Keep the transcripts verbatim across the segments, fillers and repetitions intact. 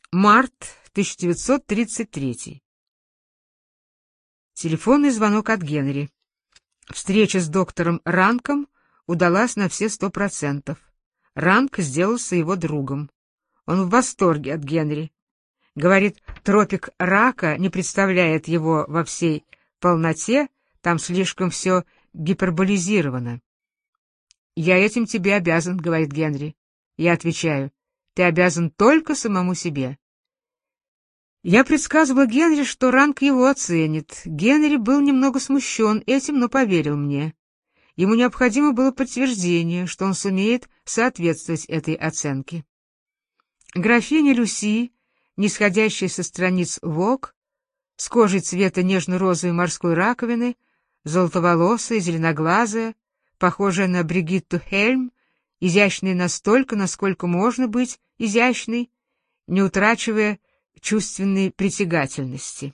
Март тысяча девятьсот тридцать третий. Телефонный звонок от Генри. Встреча с доктором Ранком удалась на все сто процентов. Ранк сделался его другом. Он в восторге от Генри. Говорит, тропик рака не представляет его во всей полноте, там слишком все гиперболизировано. «Я этим тебе обязан», — говорит Генри. Я отвечаю, «Ты обязан только самому себе». Я предсказывала Генри, что Ранк его оценит. Генри был немного смущен этим, но поверил мне. Ему необходимо было подтверждение, что он сумеет соответствовать этой оценке. Графиня Люси, нисходящая со страниц Vogue, с кожей цвета нежно-розовой морской раковины, золотоволосая, зеленоглазая, похожая на Бригитту Хельм, изящной настолько, насколько можно быть изящной, не утрачивая чувственной притягательности.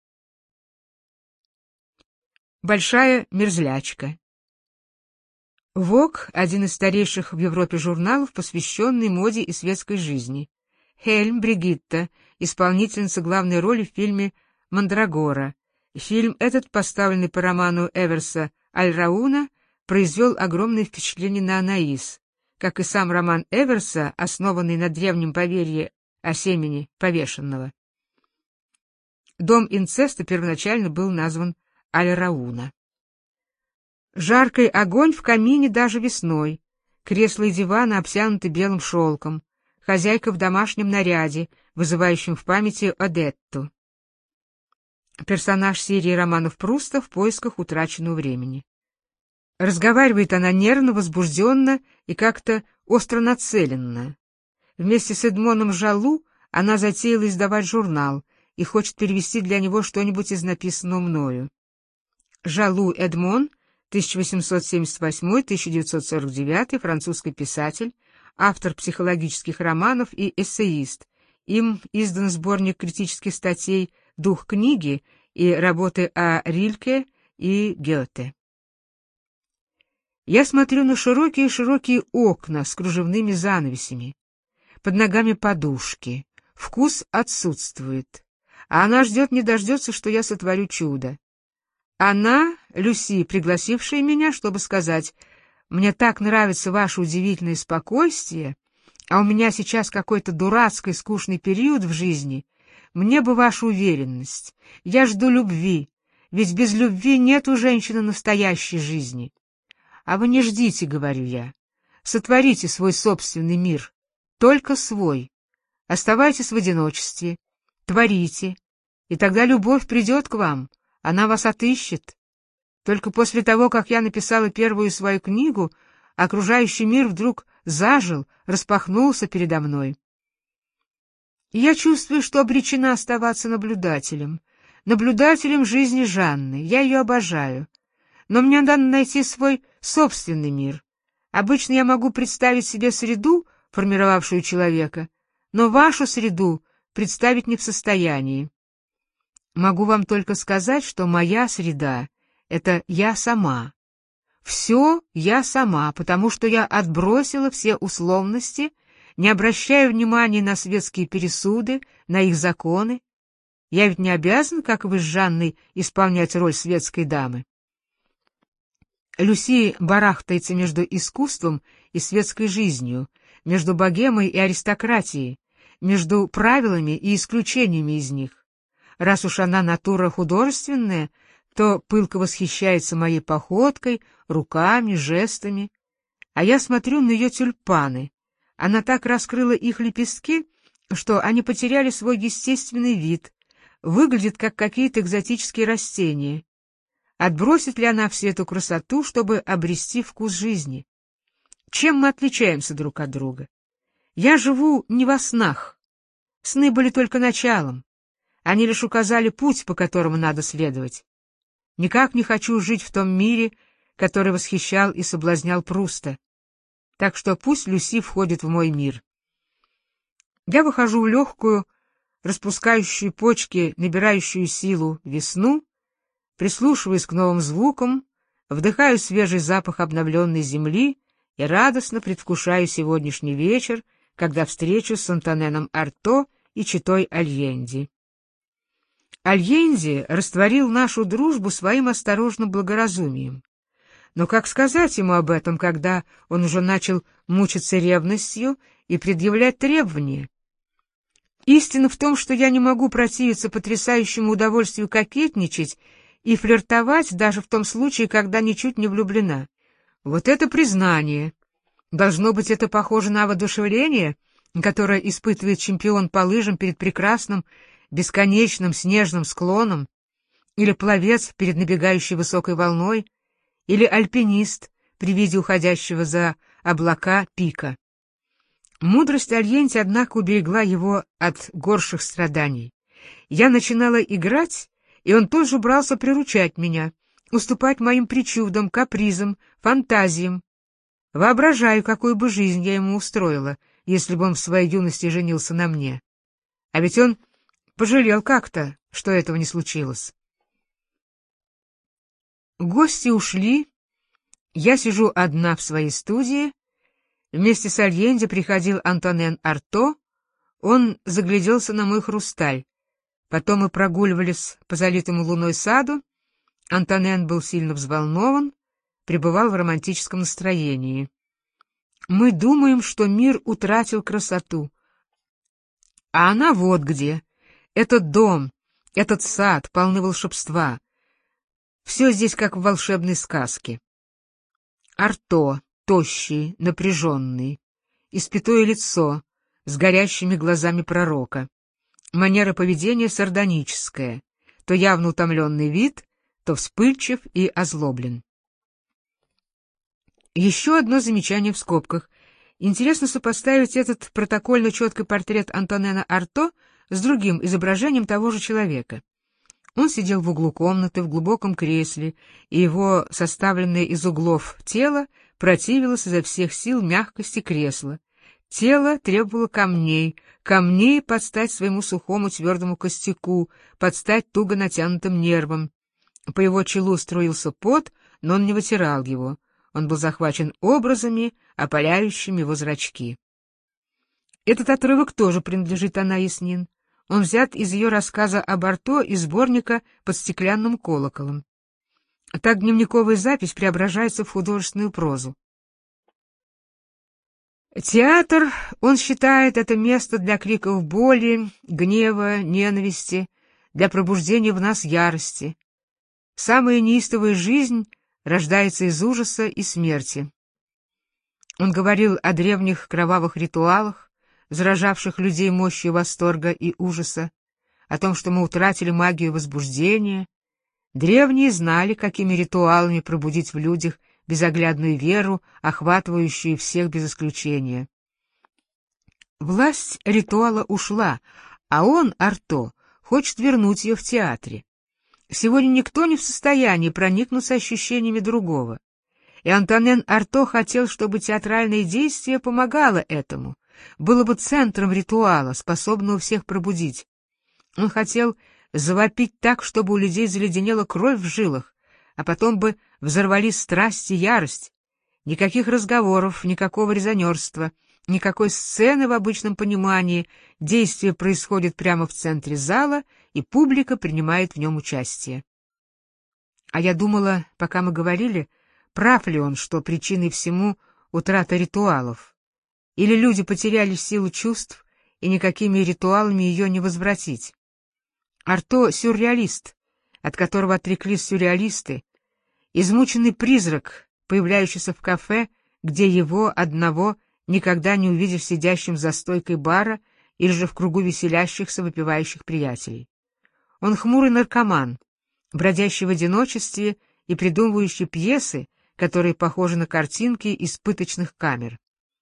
Большая мерзлячка. Vogue — один из старейших в Европе журналов, посвященный моде и светской жизни. Хельм Бригитта, исполнительница главной роли в фильме «Мандрагора». Фильм этот, поставленный по роману Эверса «Аль-Рауна», произвел огромное впечатление на Анаис, как и сам роман Эверса, основанный на древнем поверье о семени повешенного. Дом инцеста первоначально был назван Аль-Рауна. Жаркий огонь в камине даже весной, кресла и диваны обтянуты белым шелком, хозяйка в домашнем наряде, вызывающем в памяти Одетту. Персонаж серии романов Пруста «В поисках утраченного времени». Разговаривает она нервно, возбужденно и как-то остро нацеленно. Вместе с Эдмоном Жалу она затеяла издавать журнал и хочет перевести для него что-нибудь из написанного мною. Жалу Эдмон, тысяча восемьсот семьдесят восьмой — тысяча девятьсот сорок девятый, французский писатель, автор психологических романов и эссеист. Им издан сборник критических статей «Дух книги» и работы о Рильке и Гёте. Я смотрю на широкие-широкие окна с кружевными занавесями. Под ногами подушки. Вкус отсутствует. А она ждет, не дождется, что я сотворю чудо. Она, Люси, пригласившая меня, чтобы сказать, «Мне так нравится ваше удивительное спокойствие, а у меня сейчас какой-то дурацкий скучный период в жизни. Мне бы ваша уверенность. Я жду любви, ведь без любви нет у женщины настоящей жизни». А вы не ждите, говорю я. Сотворите свой собственный мир, только свой. Оставайтесь в одиночестве, творите, и тогда любовь придет к вам, она вас отыщет. Только после того, как я написала первую свою книгу, окружающий мир вдруг зажил, распахнулся передо мной. И я чувствую, что обречена оставаться наблюдателем, наблюдателем жизни Жанны. Я ее обожаю. Но мне надо найти свой собственный мир. Обычно я могу представить себе среду, формировавшую человека, но вашу среду представить не в состоянии. Могу вам только сказать, что моя среда — это я сама. Все я сама, потому что я отбросила все условности, не обращая внимания на светские пересуды, на их законы. Я ведь не обязан, как вы с Жанной, исполнять роль светской дамы. Люси барахтается между искусством и светской жизнью, между богемой и аристократией, между правилами и исключениями из них. Раз уж она натура художественная, то пылко восхищается моей походкой, руками, жестами. А я смотрю на ее тюльпаны. Она так раскрыла их лепестки, что они потеряли свой естественный вид, выглядят как какие-то экзотические растения. Отбросит ли она всю эту красоту, чтобы обрести вкус жизни? Чем мы отличаемся друг от друга? Я живу не во снах. Сны были только началом. Они лишь указали путь, по которому надо следовать. Никак не хочу жить в том мире, который восхищал и соблазнял Пруста. Так что пусть Люси входит в мой мир. Я выхожу в легкую, распускающую почки, набирающую силу весну, прислушиваюсь к новым звукам, вдыхаю свежий запах обновленной земли и радостно предвкушаю сегодняшний вечер, когда встречу с Антоненом Арто и читой Альенди. Альенди растворил нашу дружбу своим осторожным благоразумием. Но как сказать ему об этом, когда он уже начал мучиться ревностью и предъявлять требования? Истина в том, что я не могу противиться потрясающему удовольствию кокетничать и флиртовать даже в том случае, когда ничуть не влюблена. Вот это признание! Должно быть, это похоже на воодушевление, которое испытывает чемпион по лыжам перед прекрасным, бесконечным снежным склоном, или пловец перед набегающей высокой волной, или альпинист при виде уходящего за облака пика. Мудрость Альенти, однако, уберегла его от горших страданий. Я начинала играть, и он тоже брался приручать меня, уступать моим причудам, капризам, фантазиям. Воображаю, какую бы жизнь я ему устроила, если бы он в своей юности женился на мне. А ведь он пожалел как-то, что этого не случилось. Гости ушли, я сижу одна в своей студии. Вместе с Альенди приходил Антонен Арто, он загляделся на мой хрусталь. Потом мы прогуливались по залитому луной саду. Антонен был сильно взволнован, пребывал в романтическом настроении. Мы думаем, что мир утратил красоту. А она вот где. Этот дом, этот сад полны волшебства. Все здесь как в волшебной сказке. Арто, тощий, напряженный, испятое лицо, с горящими глазами пророка. Манера поведения сардоническая, то явно утомленный вид, то вспыльчив и озлоблен. Еще одно замечание в скобках. Интересно сопоставить этот протокольно-четкий портрет Антонена Арто с другим изображением того же человека. Он сидел в углу комнаты в глубоком кресле, и его составленное из углов тело противилось изо всех сил мягкости кресла. Тело требовало камней, камней под стать своему сухому твердому костяку, под стать туго натянутым нервам. По его челу струился пот, но он не вытирал его. Он был захвачен образами, опаляющими его зрачки. Этот отрывок тоже принадлежит Анна Яснин. Он взят из ее рассказа об Арто из сборника «Под стеклянным колоколом». Так дневниковая запись преображается в художественную прозу. Театр, он считает, это место для криков боли, гнева, ненависти, для пробуждения в нас ярости. Самая неистовая жизнь рождается из ужаса и смерти. Он говорил о древних кровавых ритуалах, заражавших людей мощью восторга и ужаса, о том, что мы утратили магию возбуждения. Древние знали, какими ритуалами пробудить в людях безоглядную веру, охватывающую всех без исключения. Власть ритуала ушла, а он, Арто, хочет вернуть ее в театре. Сегодня никто не в состоянии проникнуться ощущениями другого. И Антонен Арто хотел, чтобы театральное действие помогало этому, было бы центром ритуала, способного всех пробудить. Он хотел завопить так, чтобы у людей заледенела кровь в жилах, а потом бы взорвались страсть и ярость. Никаких разговоров, никакого резонерства, никакой сцены в обычном понимании. Действие происходит прямо в центре зала, и публика принимает в нем участие. А я думала, пока мы говорили, прав ли он, что причиной всему утрата ритуалов. Или люди потеряли силу чувств, и никакими ритуалами ее не возвратить. Арто — сюрреалист, от которого отреклись сюрреалисты, измученный призрак, появляющийся в кафе, где его, одного, никогда не увидишь сидящим за стойкой бара или же в кругу веселящихся, выпивающих приятелей. Он хмурый наркоман, бродящий в одиночестве и придумывающий пьесы, которые похожи на картинки из пыточных камер.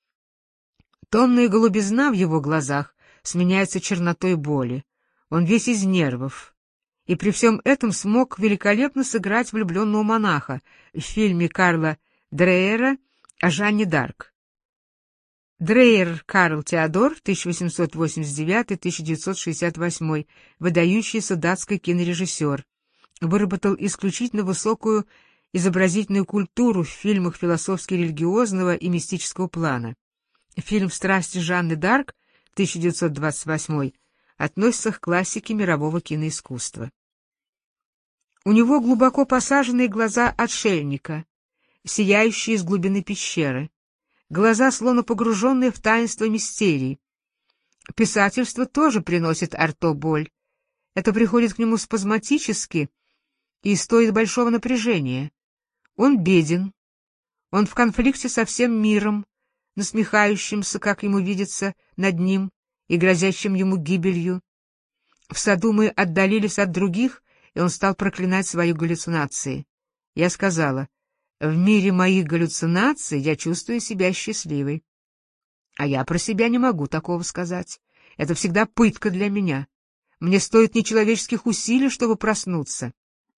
Томная голубизна в его глазах сменяется чернотой боли. Он весь из нервов. И при всем этом смог великолепно сыграть влюбленного монаха в фильме Карла Дрейера о Жанне д'Арк. Дрейер Карл Теодор, тысяча восемьсот восемьдесят девятый — тысяча девятьсот шестьдесят восьмой, выдающийся датский кинорежиссер, выработал исключительно высокую изобразительную культуру в фильмах философски-религиозного и мистического плана. Фильм «Страсти Жанны д'Арк» тысяча девятьсот двадцать восьмой относится к классике мирового киноискусства. У него глубоко посаженные глаза отшельника, сияющие из глубины пещеры, глаза, словно погруженные в таинство мистерий. Писательство тоже приносит Арто боль. Это приходит к нему спазматически и стоит большого напряжения. Он беден, он в конфликте со всем миром, насмехающимся, как ему видится, над ним и грозящим ему гибелью. В саду мы отдалились от других, и он стал проклинать свои галлюцинации. Я сказала: в мире моих галлюцинаций я чувствую себя счастливой. А я про себя не могу такого сказать. Это всегда пытка для меня. Мне стоит нечеловеческих усилий, чтобы проснуться.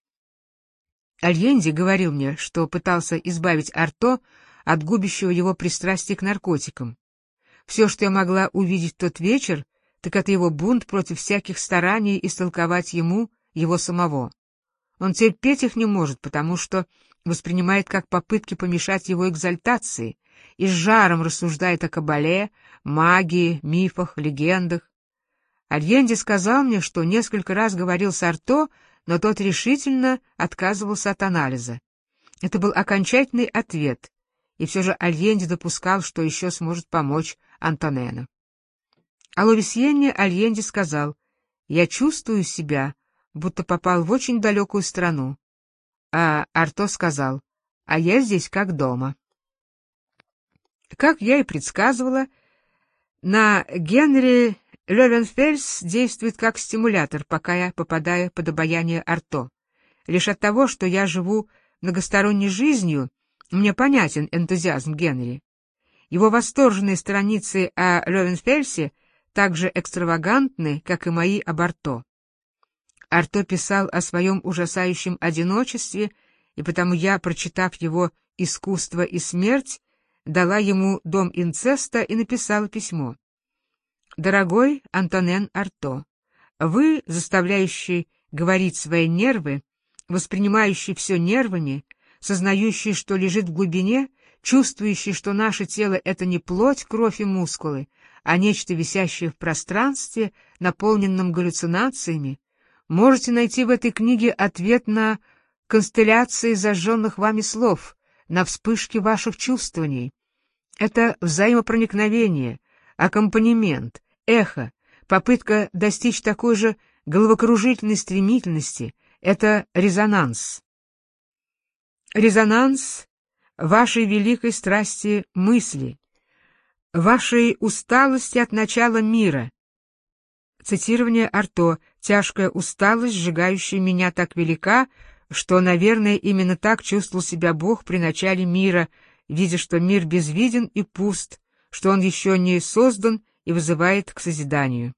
Альенди говорил мне, что пытался избавить Арто от губящего его пристрастия к наркотикам. Все, что я могла увидеть в тот вечер, так это его бунт против всяких стараний истолковать ему его самого. Он терпеть их не может, потому что воспринимает как попытки помешать его экзальтации и с жаром рассуждает о кабале, магии, мифах, легендах. Альенди сказал мне, что несколько раз говорил с Арто, но тот решительно отказывался от анализа. Это был окончательный ответ, и все же Альенди допускал, что еще сможет помочь Антонену. О Ловесьене Альенди сказал: «Я чувствую себя, будто попал в очень далекую страну». А Арто сказал: «А я здесь как дома». Как я и предсказывала, на Генри Левенфельс действует как стимулятор, пока я попадаю под обаяние Арто. Лишь от того, что я живу многосторонней жизнью, мне понятен энтузиазм Генри. Его восторженные страницы о Левенфельсе так же экстравагантны, как и мои об Арто. Арто писал о своем ужасающем одиночестве, и потому я, прочитав его «Искусство и смерть», дала ему «Дом инцеста» и написала письмо. «Дорогой Антонен Арто, вы, заставляющий говорить свои нервы, воспринимающий все нервами, сознающий, что лежит в глубине, чувствующий, что наше тело — это не плоть, кровь и мускулы, а нечто, висящее в пространстве, наполненном галлюцинациями, можете найти в этой книге ответ на констелляции зажженных вами слов, на вспышки ваших чувствований. Это взаимопроникновение, аккомпанемент, эхо, попытка достичь такой же головокружительной стремительности — это резонанс. Резонанс вашей великой страсти мысли, вашей усталости от начала мира. Цитирование Арто: «Тяжкая усталость, сжигающая меня, так велика, что, наверное, именно так чувствовал себя Бог при начале мира, видя, что мир безвиден и пуст, что он еще не создан и вызывает к созиданию».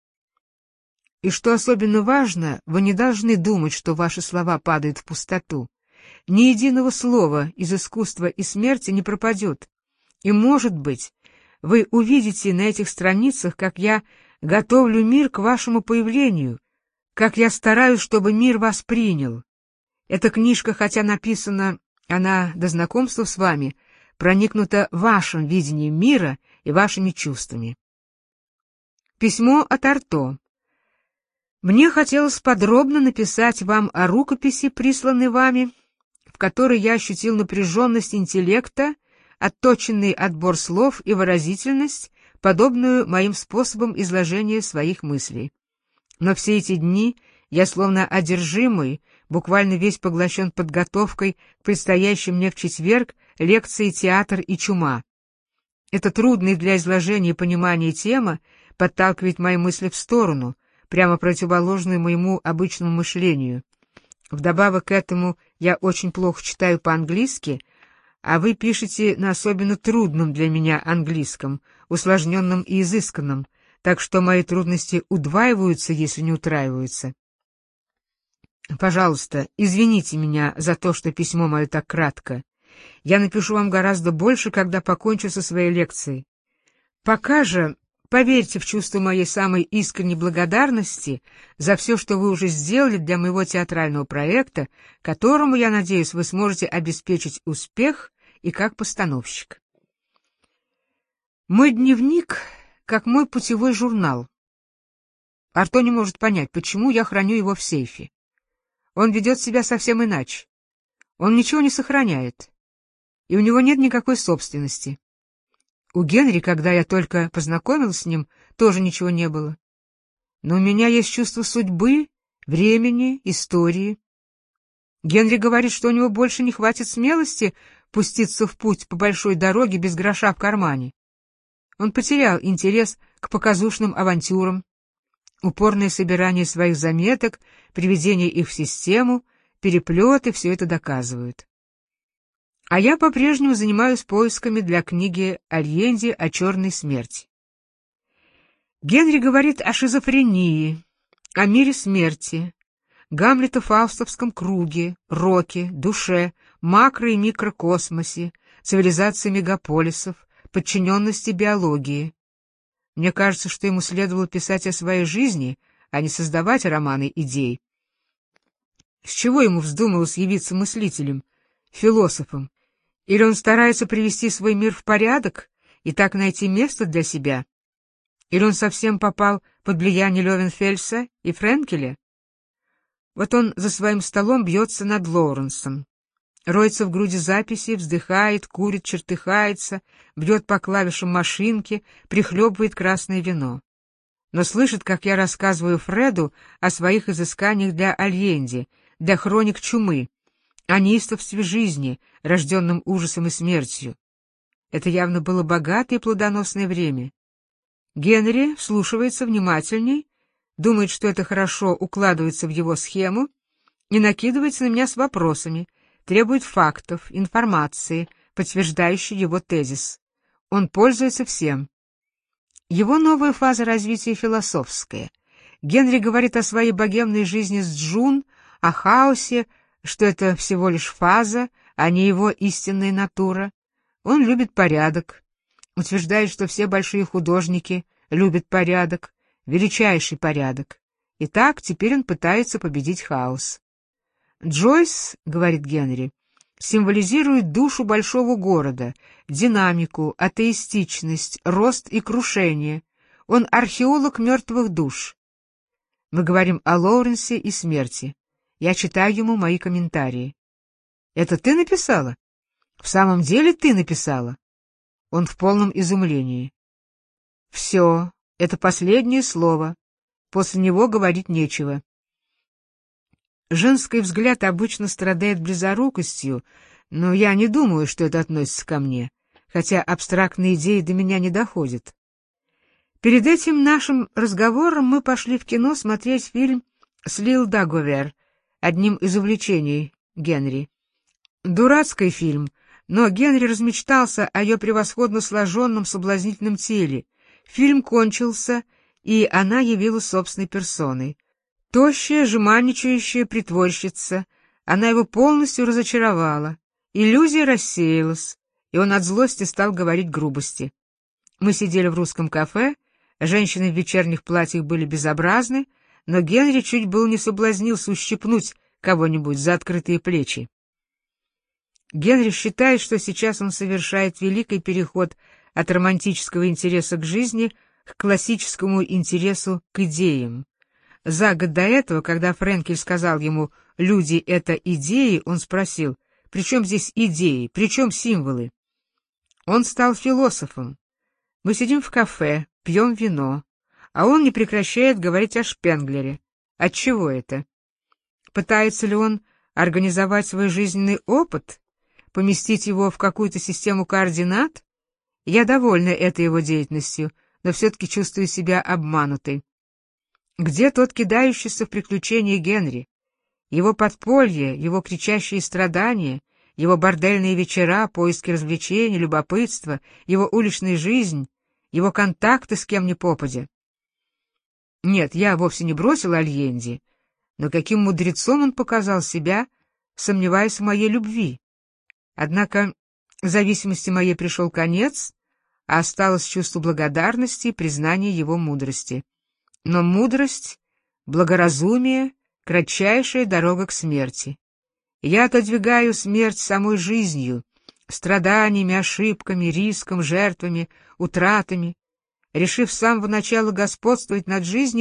И что особенно важно, вы не должны думать, что ваши слова падают в пустоту. Ни единого слова из искусства и смерти не пропадет. И, может быть, вы увидите на этих страницах, как я готовлю мир к вашему появлению, как я стараюсь, чтобы мир вас принял. Эта книжка, хотя написана она до знакомства с вами, проникнута вашим видением мира и вашими чувствами. Письмо от Арто. Мне хотелось подробно написать вам о рукописи, присланной вами, в которой я ощутил напряженность интеллекта, отточенный отбор слов и выразительность, подобную моим способам изложения своих мыслей. Но все эти дни я, словно одержимый, буквально весь поглощен подготовкой к предстоящей мне в четверг лекции «Театр и чума». Эта трудная для изложения и понимания тема подталкивает мои мысли в сторону, прямо противоположную моему обычному мышлению. Вдобавок к этому я очень плохо читаю по-английски, а вы пишете на особенно трудном для меня английском, усложненном и изысканном, так что мои трудности удваиваются, если не утраиваются. Пожалуйста, извините меня за то, что письмо мое так кратко. Я напишу вам гораздо больше, когда покончу со своей лекцией. Пока же поверьте в чувство моей самой искренней благодарности за все, что вы уже сделали для моего театрального проекта, которому, я надеюсь, вы сможете обеспечить успех и как постановщик. Мой дневник как мой путевой журнал. Арто не может понять, почему я храню его в сейфе. Он ведет себя совсем иначе. Он ничего не сохраняет, и у него нет никакой собственности. У Генри, когда я только познакомилась с ним, тоже ничего не было. Но у меня есть чувство судьбы, времени, истории. Генри говорит, что у него больше не хватит смелости пуститься в путь по большой дороге без гроша в кармане. Он потерял интерес к показушным авантюрам. Упорное собирание своих заметок, приведение их в систему, переплеты — все это доказывают. А я по-прежнему занимаюсь поисками для книги Альенди о черной смерти. Генри говорит о шизофрении, о мире смерти, Гамлето-фаустовском круге, роке, душе, макро- и микрокосмосе, цивилизации мегаполисов, подчиненности биологии. Мне кажется, что ему следовало писать о своей жизни, а не создавать романы идей. С чего ему вздумалось явиться мыслителем, философом? Или он старается привести свой мир в порядок и так найти место для себя? Или он совсем попал под влияние Левенфельса и Френкеля? Вот он за своим столом бьется над Лоуренсом, роется в груди записей, вздыхает, курит, чертыхается, бьет по клавишам машинки, прихлебывает красное вино. Но слышит, как я рассказываю Фреду о своих изысканиях для Альенди, для хроник чумы, о неистовстве жизни, рожденном ужасом и смертью. Это явно было богатое и плодоносное время. Генри вслушивается внимательней, думает, что это хорошо укладывается в его схему, и накидывается на меня с вопросами, требует фактов, информации, подтверждающей его тезис. Он пользуется всем. Его новая фаза развития философская. Генри говорит о своей богемной жизни с Джун, о хаосе, что это всего лишь фаза, а не его истинная натура. Он любит порядок, утверждает, что все большие художники любят порядок, величайший порядок. Итак, теперь он пытается победить хаос. Джойс, говорит Генри, символизирует душу большого города, динамику, атеистичность, рост и крушение. Он археолог мертвых душ. Мы говорим о Лоуренсе и смерти. Я читаю ему мои комментарии. «Это ты написала? В самом деле ты написала?» Он в полном изумлении. «Все, это последнее слово. После него говорить нечего». Женский взгляд обычно страдает близорукостью, но я не думаю, что это относится ко мне, хотя абстрактные идеи до меня не доходят. Перед этим нашим разговором мы пошли в кино смотреть фильм с Лил Даговер, одним из увлечений Генри. Дурацкий фильм, но Генри размечтался о ее превосходно сложенном соблазнительном теле. Фильм кончился, и она явилась собственной персоной. Тощая, жеманничающая притворщица, она его полностью разочаровала. Иллюзия рассеялась, и он от злости стал говорить грубости. Мы сидели в русском кафе, женщины в вечерних платьях были безобразны, но Генри чуть было не соблазнился ущипнуть кого-нибудь за открытые плечи. Генри считает, что сейчас он совершает великий переход от романтического интереса к жизни к классическому интересу к идеям. За год до этого, когда Френкель сказал ему «люди — это идеи», он спросил «при чем здесь идеи, при чем символы?» Он стал философом. Мы сидим в кафе, пьем вино, а он не прекращает говорить о Шпенглере. Отчего это? Пытается ли он организовать свой жизненный опыт, поместить его в какую-то систему координат? Я довольна этой его деятельностью, но все-таки чувствую себя обманутой. Где тот кидающийся в приключения Генри? Его подполье, его кричащие страдания, его бордельные вечера, поиски развлечений, любопытство, его уличная жизнь, его контакты с кем ни попадя. Нет, я вовсе не бросил Альенди, но каким мудрецом он показал себя, сомневаясь в моей любви. Однако зависимости моей пришел конец, а осталось чувство благодарности и признания его мудрости. Но мудрость, благоразумие — кратчайшая дорога к смерти. Я отодвигаю смерть самой жизнью, страданиями, ошибками, риском, жертвами, утратами. Решив с самого начала господствовать над жизнью,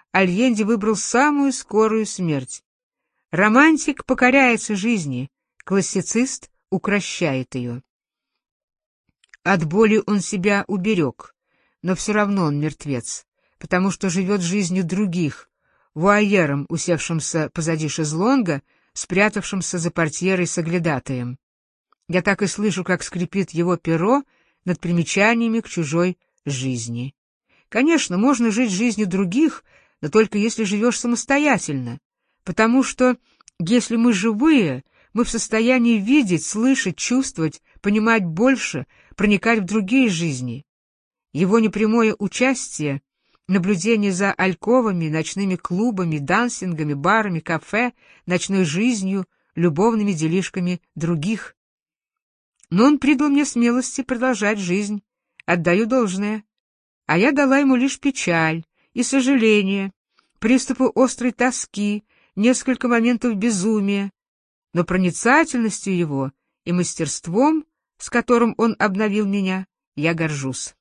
Альенде выбрал самую скорую смерть. Романтик покоряется жизни, классицист укрощает ее. От боли он себя уберег, но все равно он мертвец, потому что живет жизнью других, вуайером, усевшимся позади шезлонга, спрятавшимся за портьерой соглядатаем. Я так и слышу, как скрипит его перо над примечаниями к чужой жизни. Конечно, можно жить жизнью других, но только если живешь самостоятельно, потому что, если мы живые, мы в состоянии видеть, слышать, чувствовать, понимать больше, проникать в другие жизни. Его непрямое участие, наблюдение за альковами, ночными клубами, дансингами, барами, кафе, ночной жизнью, любовными делишками других. Но он придал мне смелости продолжать жизнь, отдаю должное. А я дала ему лишь печаль и сожаление, приступы острой тоски, несколько моментов безумия, но проницательностью его и мастерством, с которым он обновил меня, я горжусь.